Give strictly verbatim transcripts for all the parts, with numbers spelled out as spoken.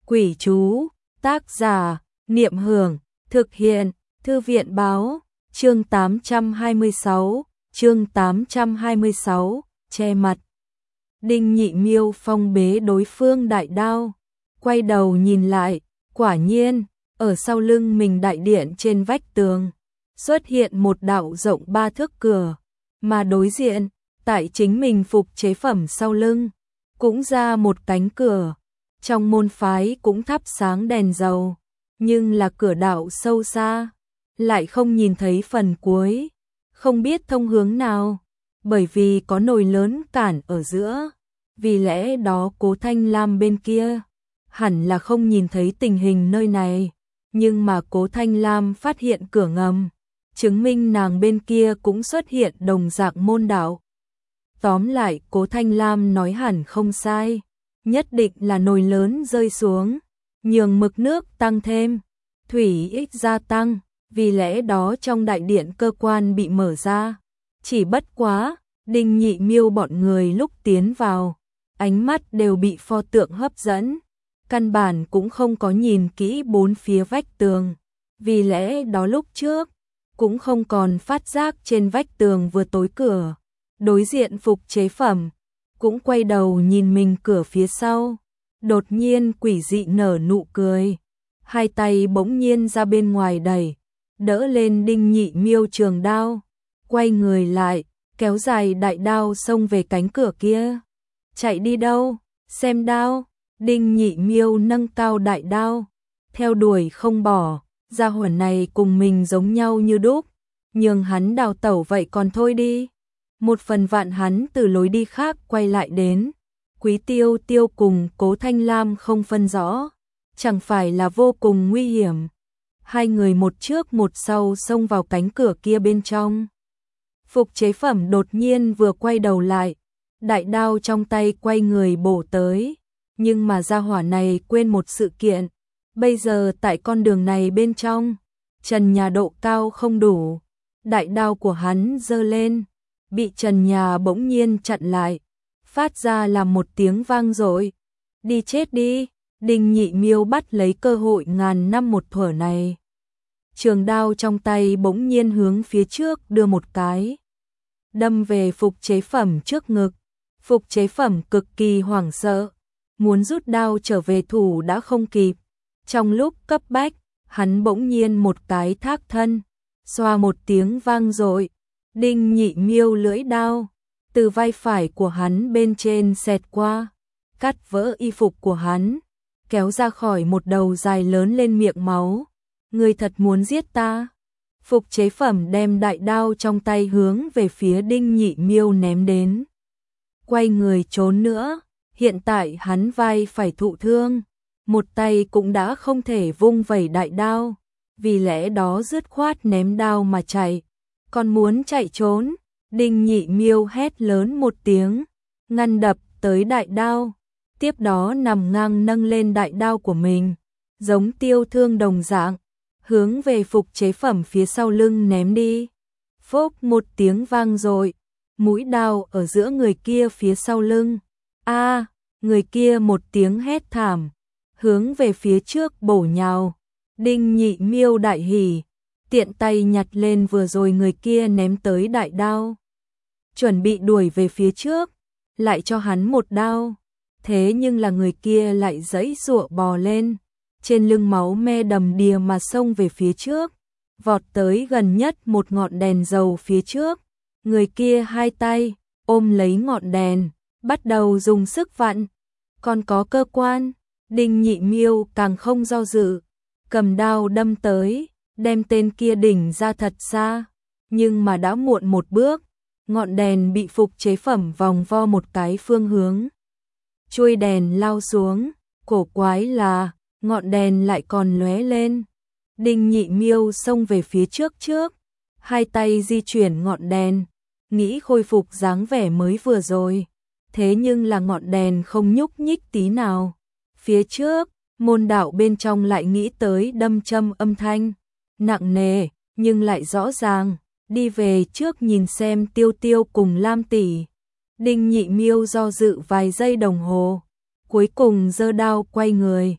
Quỷ chú, tác giả, Niệm Hưởng, thực hiện, Thư viện báo, chương tám trăm hai mươi sáu, chương tám trăm hai mươi sáu, che mặt. Đinh Nhị Miêu phong bế đối phương đại đao, quay đầu nhìn lại, quả nhiên, ở sau lưng mình đại điện trên vách tường, xuất hiện một đạo rộng ba thước cửa, mà đối diện, tại chính mình phục chế phẩm sau lưng, cũng ra một cánh cửa. Trong môn phái cũng thắp sáng đèn dầu, nhưng là cửa đạo sâu xa, lại không nhìn thấy phần cuối, không biết thông hướng nào, bởi vì có nồi lớn cản ở giữa, vì lẽ đó Cố Thanh Lam bên kia, hẳn là không nhìn thấy tình hình nơi này, nhưng mà Cố Thanh Lam phát hiện cửa ngầm, chứng minh nàng bên kia cũng xuất hiện đồng dạng môn đạo. Tóm lại Cố Thanh Lam nói hẳn không sai. Nhất định là nồi lớn rơi xuống, nhường mực nước tăng thêm, thủy ích gia tăng, vì lẽ đó trong đại điện cơ quan bị mở ra. Chỉ bất quá, Đinh Nhị Miêu bọn người lúc tiến vào, ánh mắt đều bị pho tượng hấp dẫn, căn bản cũng không có nhìn kỹ bốn phía vách tường, vì lẽ đó lúc trước, cũng không còn phát giác trên vách tường vừa tối cửa, đối diện phục chế phẩm. Cũng quay đầu nhìn mình cửa phía sau, đột nhiên quỷ dị nở nụ cười, hai tay bỗng nhiên ra bên ngoài đẩy, đỡ lên Đinh Nhị Miêu trường đao, quay người lại, kéo dài đại đao xông về cánh cửa kia. Chạy đi đâu? Xem đao. Đinh Nhị Miêu nâng cao đại đao, theo đuổi không bỏ, gia hỏa này cùng mình giống nhau như đúc, nhường hắn đào tẩu vậy còn thôi đi. Một phần vạn hắn từ lối đi khác quay lại đến, Quý Tiêu Tiêu cùng Cố Thanh Lam không phân rõ, chẳng phải là vô cùng nguy hiểm. Hai người một trước một sau xông vào cánh cửa kia bên trong. Phục chế phẩm đột nhiên vừa quay đầu lại, đại đao trong tay quay người bổ tới, nhưng mà gia hỏa này quên một sự kiện, bây giờ tại con đường này bên trong, trần nhà độ cao không đủ, đại đao của hắn giơ lên, bị trần nhà bỗng nhiên chặn lại, phát ra làm một tiếng vang dội. Đi chết đi, Đinh Nhị Miêu bắt lấy cơ hội ngàn năm một thuở này. Trường đao trong tay bỗng nhiên hướng phía trước đưa một cái, đâm về phục chế phẩm trước ngực. Phục chế phẩm cực kỳ hoảng sợ, muốn rút đao trở về thủ đã không kịp. Trong lúc cấp bách, hắn bỗng nhiên một cái thác thân, xoa một tiếng vang dội. Đinh Nhị Miêu lưỡi đao từ vai phải của hắn bên trên xẹt qua, cắt vỡ y phục của hắn, kéo ra khỏi một đầu dài lớn lên miệng máu. Ngươi thật muốn giết ta? Phục chế phẩm đem đại đao trong tay hướng về phía Đinh Nhị Miêu ném đến, quay người trốn nữa. Hiện tại hắn vai phải thụ thương, một tay cũng đã không thể vung vẩy đại đao, vì lẽ đó dứt khoát ném đao mà chạy. Còn muốn chạy trốn, Đinh Nhị Miêu hét lớn một tiếng, ngăn đập tới đại đao, tiếp đó nằm ngang nâng lên đại đao của mình, giống tiêu thương đồng dạng, hướng về phục chế phẩm phía sau lưng ném đi. Phốc một tiếng vang dội, mũi đao ở giữa người kia phía sau lưng. A, à, người kia một tiếng hét thảm, hướng về phía trước bổ nhào. Đinh Nhị Miêu đại hỉ, tiện tay nhặt lên vừa rồi người kia ném tới đại đao, chuẩn bị đuổi về phía trước, lại cho hắn một đao. Thế nhưng là người kia lại giãy giụa bò lên, trên lưng máu me đầm đìa mà xông về phía trước, vọt tới gần nhất một ngọn đèn dầu phía trước. Người kia hai tay ôm lấy ngọn đèn, bắt đầu dùng sức vặn. Còn có cơ quan, Đinh Nhị Miêu càng không do dự, cầm đao đâm tới, đem tên kia đỉnh ra thật xa, nhưng mà đã muộn một bước, ngọn đèn bị phục chế phẩm vòng vo một cái phương hướng. Chuôi đèn lao xuống, cổ quái là, ngọn đèn lại còn lóe lên. Đinh Nhị Miêu xông về phía trước trước, hai tay di chuyển ngọn đèn, nghĩ khôi phục dáng vẻ mới vừa rồi. Thế nhưng là ngọn đèn không nhúc nhích tí nào. Phía trước, môn đạo bên trong lại nghĩ tới đâm châm âm thanh, nặng nề, nhưng lại rõ ràng, đi về trước nhìn xem Tiêu Tiêu cùng Lam tỷ. Đinh Nhị Miêu do dự vài giây đồng hồ, cuối cùng giơ đao quay người,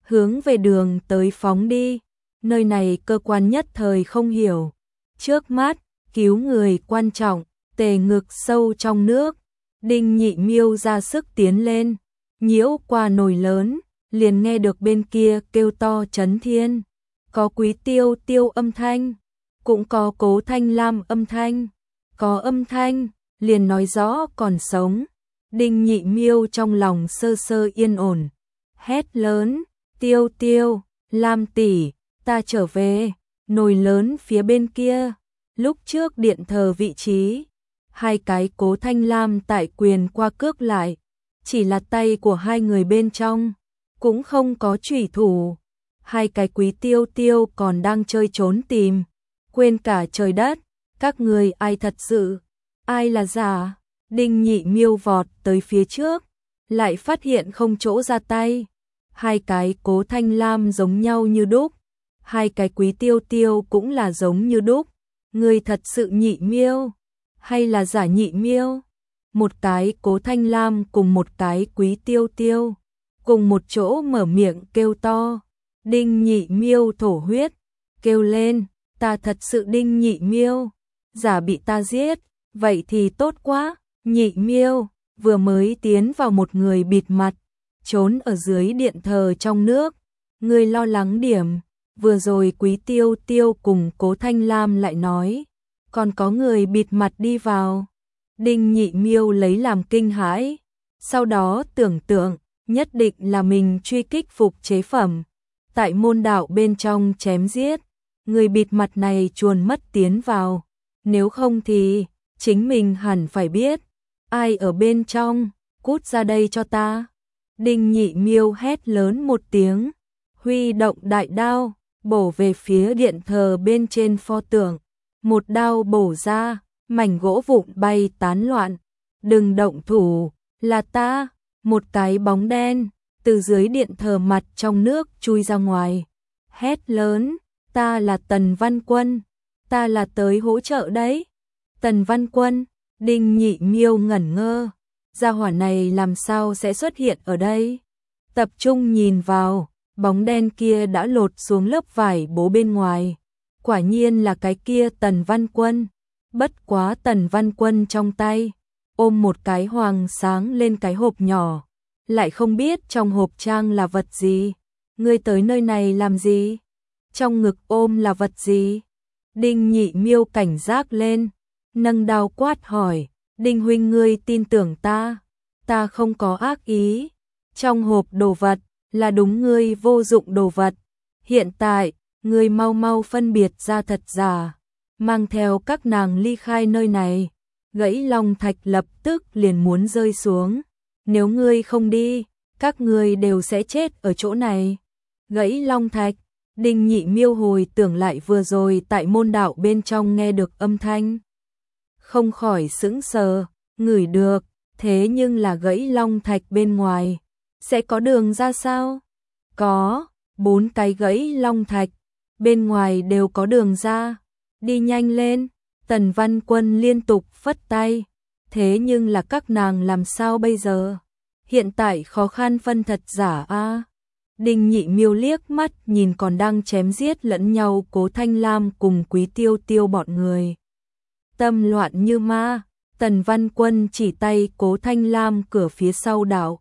hướng về đường tới phóng đi. Nơi này cơ quan nhất thời không hiểu. Trước mắt, cứu người quan trọng, tề ngực sâu trong nước. Đinh Nhị Miêu ra sức tiến lên, nhiễu qua nồi lớn, liền nghe được bên kia kêu to chấn thiên. Có Quý Tiêu Tiêu âm thanh, cũng có Cố Thanh Lam âm thanh, có âm thanh, liền nói rõ còn sống. Đinh Nhị Miêu trong lòng sơ sơ yên ổn, hét lớn, Tiêu Tiêu, Lam tỷ, ta trở về. Nồi lớn phía bên kia, lúc trước điện thờ vị trí, hai cái Cố Thanh Lam tại quyền qua cước lại, chỉ là tay của hai người bên trong, cũng không có chủy thủ. Hai cái Quý Tiêu Tiêu còn đang chơi trốn tìm, quên cả trời đất, các người ai thật sự, ai là giả. Đinh Nhị Miêu vọt tới phía trước, lại phát hiện không chỗ ra tay. Hai cái Cố Thanh Lam giống nhau như đúc, hai cái Quý Tiêu Tiêu cũng là giống như đúc. Người thật sự Nhị Miêu, hay là giả Nhị Miêu? Một cái Cố Thanh Lam cùng một cái Quý Tiêu Tiêu, cùng một chỗ mở miệng kêu to. Đinh Nhị Miêu thổ huyết, kêu lên, ta thật sự Đinh Nhị Miêu, giả bị ta giết, vậy thì tốt quá. Nhị Miêu, vừa mới tiến vào một người bịt mặt, trốn ở dưới điện thờ trong nước. Người lo lắng điểm, vừa rồi Quý Tiêu Tiêu cùng Cố Thanh Lam lại nói, còn có người bịt mặt đi vào. Đinh Nhị Miêu lấy làm kinh hãi, sau đó tưởng tượng, nhất định là mình truy kích phục chế phẩm, tại môn đạo bên trong chém giết, người bịt mặt này chuồn mất tiến vào, nếu không thì chính mình hẳn phải biết, ai ở bên trong, cút ra đây cho ta. Đinh Nhị Miêu hét lớn một tiếng, huy động đại đao, bổ về phía điện thờ bên trên pho tượng, một đao bổ ra, mảnh gỗ vụn bay tán loạn, đừng động thủ, là ta. Một cái bóng đen từ dưới điện thờ mặt trong nước chui ra ngoài, hét lớn, ta là Tần Văn Quân, ta là tới hỗ trợ đấy. Tần Văn Quân, Đinh Nhị Miêu ngẩn ngơ, gia hỏa này làm sao sẽ xuất hiện ở đây? Tập trung nhìn vào, bóng đen kia đã lột xuống lớp vải bố bên ngoài, quả nhiên là cái kia Tần Văn Quân. Bất quá Tần Văn Quân trong tay ôm một cái hoàng sáng lên cái hộp nhỏ, lại không biết trong hộp trang là vật gì. Ngươi tới nơi này làm gì? Trong ngực ôm là vật gì? Đinh Nhị Miêu cảnh giác lên, nâng đao quát hỏi, Đinh huynh ngươi tin tưởng ta, ta không có ác ý. Trong hộp đồ vật là đúng ngươi vô dụng đồ vật, hiện tại ngươi mau mau phân biệt ra thật giả, mang theo các nàng ly khai nơi này. Gãy Long Thạch lập tức liền muốn rơi xuống, nếu ngươi không đi, các ngươi đều sẽ chết ở chỗ này. Gãy Long Thạch, Đinh Nhị Miêu hồi tưởng lại vừa rồi tại môn đạo bên trong nghe được âm thanh, không khỏi sững sờ, ngửi được, thế nhưng là gãy Long Thạch bên ngoài, sẽ có đường ra sao? Có, bốn cái gãy Long Thạch, bên ngoài đều có đường ra, đi nhanh lên. Tần Văn Quân liên tục phất tay, thế nhưng là các nàng làm sao bây giờ? Hiện tại khó khăn phân thật giả a. À? Đinh Nhị Miêu liếc mắt nhìn còn đang chém giết lẫn nhau Cố Thanh Lam cùng Quý Tiêu Tiêu bọn người. Tâm loạn như ma, Tần Văn Quân chỉ tay Cố Thanh Lam cửa phía sau đảo.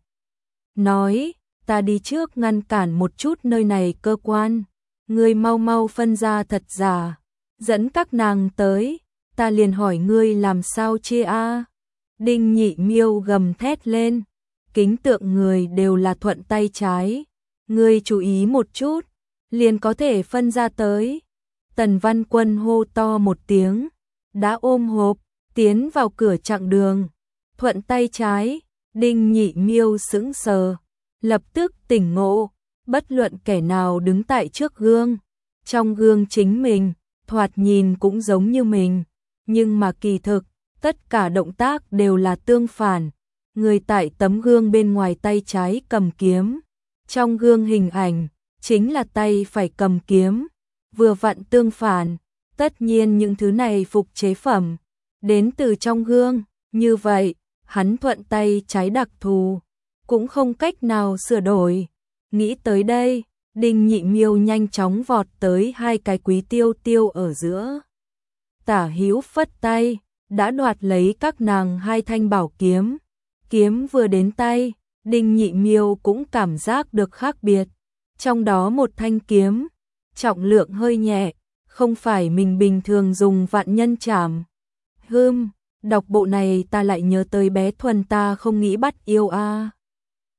Nói, ta đi trước ngăn cản một chút nơi này cơ quan, ngươi mau mau phân ra thật giả, dẫn các nàng tới. Ta liền hỏi ngươi làm sao chia a? À? Đinh Nhị Miêu gầm thét lên, kính tượng người đều là thuận tay trái, ngươi chú ý một chút, liền có thể phân ra tới. Tần Văn Quân hô to một tiếng, đã ôm hộp, tiến vào cửa chặng đường, thuận tay trái. Đinh Nhị Miêu sững sờ, lập tức tỉnh ngộ, bất luận kẻ nào đứng tại trước gương, trong gương chính mình, thoạt nhìn cũng giống như mình. Nhưng mà kỳ thực, tất cả động tác đều là tương phản. Người tại tấm gương bên ngoài tay trái cầm kiếm, trong gương hình ảnh chính là tay phải cầm kiếm, vừa vặn tương phản. Tất nhiên những thứ này phục chế phẩm đến từ trong gương, như vậy, hắn thuận tay trái đặc thù, cũng không cách nào sửa đổi. Nghĩ tới đây, Đinh Nhị Miêu nhanh chóng vọt tới hai cái Quý Tiêu Tiêu ở giữa. Tả hữu phất tay, đã đoạt lấy các nàng hai thanh bảo kiếm. Kiếm vừa đến tay, Đinh Nhị Miêu cũng cảm giác được khác biệt. Trong đó một thanh kiếm, trọng lượng hơi nhẹ, không phải mình bình thường dùng vạn nhân trảm. Hừm, đọc bộ này ta lại nhớ tới bé Thuần ta không nghĩ bắt yêu a.